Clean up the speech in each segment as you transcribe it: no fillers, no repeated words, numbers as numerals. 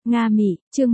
Nga Mị, chương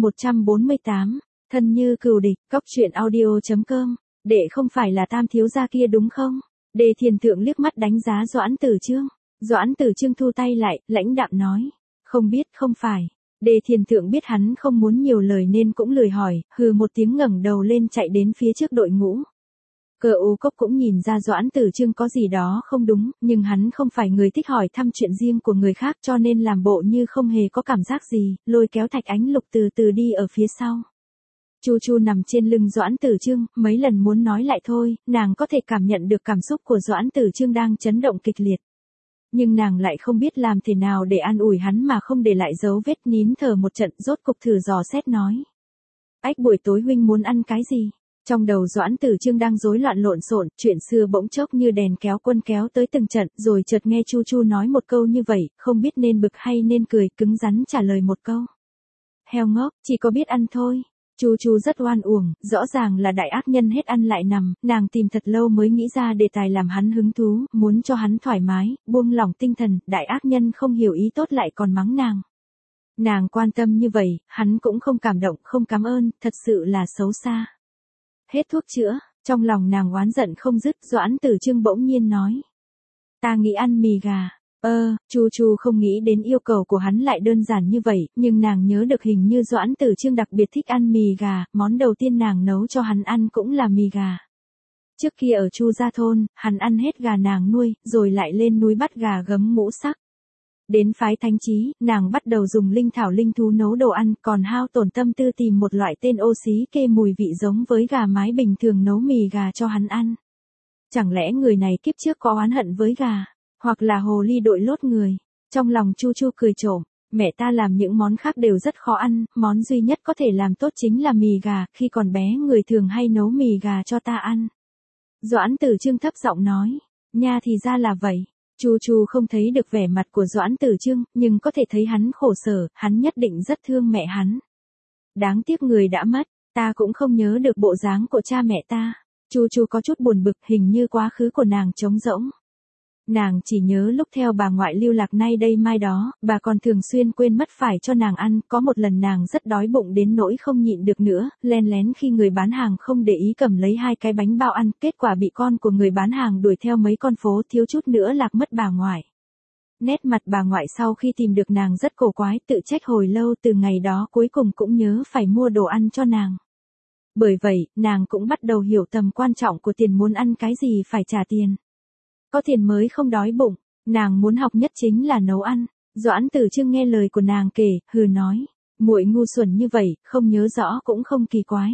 148, thân như cừu địch, cóc truyện audio.com, đệ không phải là tam thiếu gia kia đúng không? Đề Thiền Thượng liếc mắt đánh giá Doãn Tử Chương. Doãn Tử Chương thu tay lại, lãnh đạm nói, không biết, không phải. Đề Thiền Thượng biết hắn không muốn nhiều lời nên cũng lười hỏi, hừ một tiếng ngẩng đầu lên chạy đến phía trước đội ngũ. Cơ U Cốc cũng nhìn ra Doãn Tử Chương có gì đó không đúng, nhưng hắn không phải người thích hỏi thăm chuyện riêng của người khác cho nên làm bộ như không hề có cảm giác gì, lôi kéo Thạch Ánh Lục từ từ đi ở phía sau. Chu Chu nằm trên lưng Doãn Tử Chương, mấy lần muốn nói lại thôi, nàng có thể cảm nhận được cảm xúc của Doãn Tử Chương đang chấn động kịch liệt. Nhưng nàng lại không biết làm thế nào để an ủi hắn mà không để lại dấu vết, nín thở một trận rốt cục thử dò xét nói. Ách, buổi tối huynh muốn ăn cái gì? Trong đầu Doãn Tử Chương đang rối loạn lộn xộn, chuyện xưa bỗng chốc như đèn kéo quân kéo tới từng trận, rồi chợt nghe Chu Chu nói một câu như vậy, không biết nên bực hay nên cười, cứng rắn trả lời một câu. Heo ngốc, chỉ có biết ăn thôi. Chu Chu rất oan uổng, rõ ràng là đại ác nhân hết ăn lại nằm, nàng tìm thật lâu mới nghĩ ra đề tài làm hắn hứng thú, muốn cho hắn thoải mái, buông lỏng tinh thần, đại ác nhân không hiểu ý tốt lại còn mắng nàng. Nàng quan tâm như vậy, hắn cũng không cảm động, không cảm ơn, thật sự là xấu xa. Hết thuốc chữa, trong lòng nàng oán giận không dứt, Doãn Tử Chương bỗng nhiên nói. Ta nghĩ ăn mì gà. Chu Chu không nghĩ đến yêu cầu của hắn lại đơn giản như vậy, nhưng nàng nhớ được hình như Doãn Tử Chương đặc biệt thích ăn mì gà, món đầu tiên nàng nấu cho hắn ăn cũng là mì gà. Trước kia ở Chu gia thôn, hắn ăn hết gà nàng nuôi, rồi lại lên núi bắt gà gấm ngũ sắc. Đến phái thánh trí, nàng bắt đầu dùng linh thảo linh thú nấu đồ ăn, còn hao tổn tâm tư tìm một loại tên ô xí kê mùi vị giống với gà mái bình thường nấu mì gà cho hắn ăn. Chẳng lẽ người này kiếp trước có oán hận với gà, hoặc là hồ ly đội lốt người? Trong lòng Chu Chu cười trộm, mẹ ta làm những món khác đều rất khó ăn, món duy nhất có thể làm tốt chính là mì gà, khi còn bé người thường hay nấu mì gà cho ta ăn. Doãn Tử Chương thấp giọng nói, nha thì ra là vậy. Chu Chu không thấy được vẻ mặt của Doãn Tử Chương, nhưng có thể thấy hắn khổ sở, hắn nhất định rất thương mẹ hắn. Đáng tiếc người đã mất, ta cũng không nhớ được bộ dáng của cha mẹ ta. Chu Chu có chút buồn bực, hình như quá khứ của nàng trống rỗng. Nàng chỉ nhớ lúc theo bà ngoại lưu lạc nay đây mai đó, bà còn thường xuyên quên mất phải cho nàng ăn, có một lần nàng rất đói bụng đến nỗi không nhịn được nữa, len lén khi người bán hàng không để ý cầm lấy 2 cái bánh bao ăn, kết quả bị con của người bán hàng đuổi theo mấy con phố, thiếu chút nữa lạc mất bà ngoại. Nét mặt bà ngoại sau khi tìm được nàng rất cổ quái, tự trách hồi lâu, từ ngày đó cuối cùng cũng nhớ phải mua đồ ăn cho nàng. Bởi vậy, nàng cũng bắt đầu hiểu tầm quan trọng của tiền, muốn ăn cái gì phải trả tiền. Có tiền mới không đói bụng, nàng muốn học nhất chính là nấu ăn. Doãn Tử Chương nghe lời của nàng kể, hừ nói, muội ngu xuẩn như vậy, không nhớ rõ cũng không kỳ quái.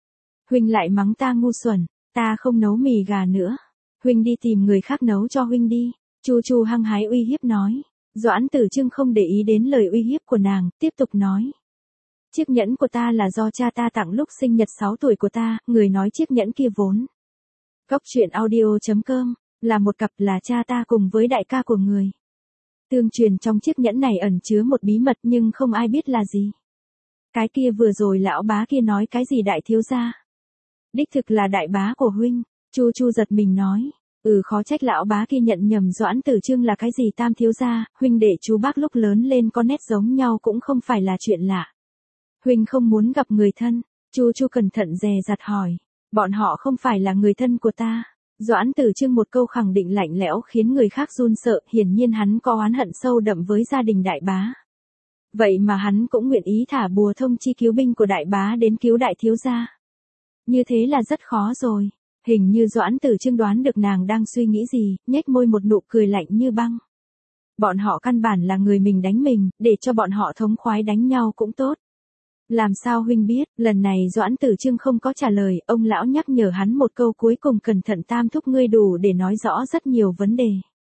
Huynh lại mắng ta ngu xuẩn, ta không nấu mì gà nữa. Huynh đi tìm người khác nấu cho huynh đi. Chu Chu hăng hái uy hiếp nói. Doãn Tử Chương không để ý đến lời uy hiếp của nàng, tiếp tục nói. Chiếc nhẫn của ta là do cha ta tặng lúc sinh nhật 6 tuổi của ta, người nói chiếc nhẫn kia vốn. Cóc truyện audio.com, là một cặp, là cha ta cùng với đại ca của người. Tương truyền trong chiếc nhẫn này ẩn chứa một bí mật nhưng không ai biết là gì. Cái kia vừa rồi lão bá kia nói cái gì đại thiếu gia? Đích thực là đại bá của huynh. Chu Chu giật mình nói. Khó trách lão bá kia nhận nhầm Doãn Tử Chương là cái gì tam thiếu gia, huynh đệ chú bác lúc lớn lên có nét giống nhau cũng không phải là chuyện lạ. Huynh không muốn gặp người thân? Chu Chu cẩn thận dè dặt hỏi. Bọn họ không phải là người thân của ta. Doãn Tử Chương một câu khẳng định lạnh lẽo khiến người khác run sợ, hiển nhiên hắn có oán hận sâu đậm với gia đình đại bá. Vậy mà hắn cũng nguyện ý thả bùa thông chi cứu binh của đại bá đến cứu đại thiếu gia. Như thế là rất khó rồi. Hình như Doãn Tử Chương đoán được nàng đang suy nghĩ gì, nhếch môi một nụ cười lạnh như băng. Bọn họ căn bản là người mình đánh mình, để cho bọn họ thống khoái đánh nhau cũng tốt. Làm sao huynh biết? Lần này Doãn Tử Chương không có trả lời, ông lão nhắc nhở hắn một câu cuối cùng, cẩn thận tam thúc ngươi, đủ để nói rõ rất nhiều vấn đề.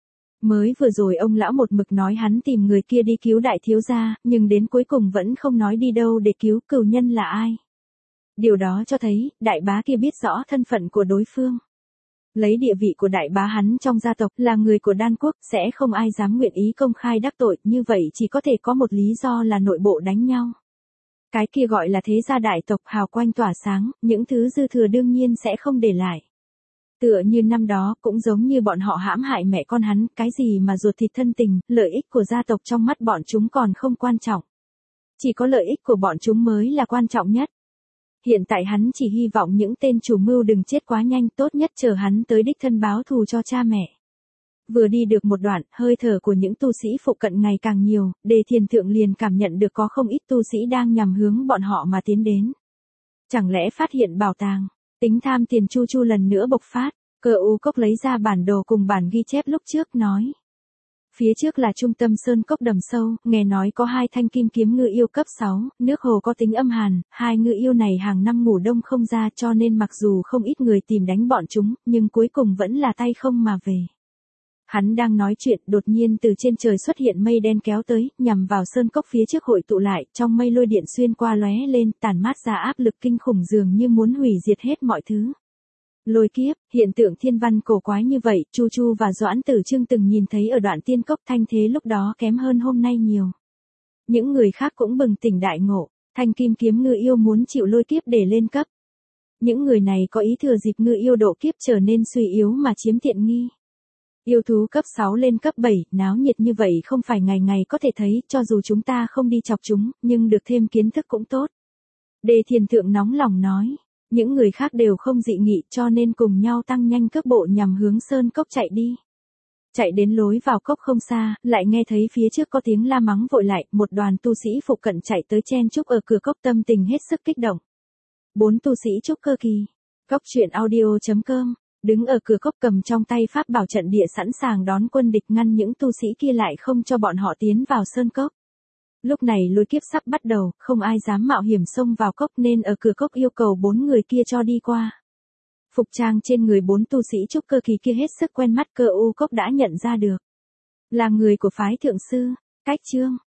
Mới vừa rồi ông lão một mực nói hắn tìm người kia đi cứu đại thiếu gia, nhưng đến cuối cùng vẫn không nói đi đâu để cứu, cừu nhân là ai. Điều đó cho thấy, đại bá kia biết rõ thân phận của đối phương. Lấy địa vị của đại bá hắn trong gia tộc, là người của Đan quốc, sẽ không ai dám nguyện ý công khai đắc tội, như vậy chỉ có thể có một lý do là nội bộ đánh nhau. Cái kia gọi là thế gia đại tộc, hào quang tỏa sáng, những thứ dư thừa đương nhiên sẽ không để lại. Tựa như năm đó, cũng giống như bọn họ hãm hại mẹ con hắn, cái gì mà ruột thịt thân tình, lợi ích của gia tộc trong mắt bọn chúng còn không quan trọng. Chỉ có lợi ích của bọn chúng mới là quan trọng nhất. Hiện tại hắn chỉ hy vọng những tên chủ mưu đừng chết quá nhanh, tốt nhất chờ hắn tới đích thân báo thù cho cha mẹ. Vừa đi được một đoạn, hơi thở của những tu sĩ phụ cận ngày càng nhiều, Đề Thiền Thượng liền cảm nhận được có không ít tu sĩ đang nhằm hướng bọn họ mà tiến đến. Chẳng lẽ phát hiện bảo tàng, tính tham tiền Chu Chu lần nữa bộc phát, Cơ U Cốc lấy ra bản đồ cùng bản ghi chép lúc trước nói. Phía trước là trung tâm sơn cốc đầm sâu, nghe nói có 2 thanh kim kiếm ngư yêu cấp 6, nước hồ có tính âm hàn, 2 ngư yêu này hàng năm ngủ đông không ra cho nên mặc dù không ít người tìm đánh bọn chúng, nhưng cuối cùng vẫn là tay không mà về. Hắn đang nói chuyện, đột nhiên từ trên trời xuất hiện mây đen kéo tới, nhằm vào sơn cốc phía trước hội tụ lại, trong mây lôi điện xuyên qua lóe lên, tản mát ra áp lực kinh khủng dường như muốn hủy diệt hết mọi thứ. Lôi kiếp, hiện tượng thiên văn cổ quái như vậy, Chu Chu và Doãn Tử Trương từng nhìn thấy ở đoạn tiên cốc, thanh thế lúc đó kém hơn hôm nay nhiều. Những người khác cũng bừng tỉnh đại ngộ, thanh kim kiếm ngư yêu muốn chịu lôi kiếp để lên cấp. Những người này có ý thừa dịp ngư yêu độ kiếp trở nên suy yếu mà chiếm tiện nghi. Yêu thú cấp 6 lên cấp 7, náo nhiệt như vậy không phải ngày ngày có thể thấy, cho dù chúng ta không đi chọc chúng, nhưng được thêm kiến thức cũng tốt. Đề Thiền Thượng nóng lòng nói. Những người khác đều không dị nghị cho nên cùng nhau tăng nhanh cước bộ nhằm hướng sơn cốc chạy đi. Chạy đến lối vào cốc không xa, lại nghe thấy phía trước có tiếng la mắng vội lại, một đoàn tu sĩ phụ cận chạy tới chen chúc ở cửa cốc, tâm tình hết sức kích động. 4 tu sĩ trúc cơ kỳ. Cốc truyện audio.com, đứng ở cửa cốc cầm trong tay pháp bảo trận địa sẵn sàng đón quân địch, ngăn những tu sĩ kia lại không cho bọn họ tiến vào sơn cốc. Lúc này lôi kiếp sắp bắt đầu, không ai dám mạo hiểm xông vào cốc nên ở cửa cốc yêu cầu 4 người kia cho đi qua. Phục trang trên người 4 tu sĩ trúc cơ kỳ kia hết sức quen mắt, Cơ U Cốc đã nhận ra được. Là người của phái thượng sư, Cách Chương.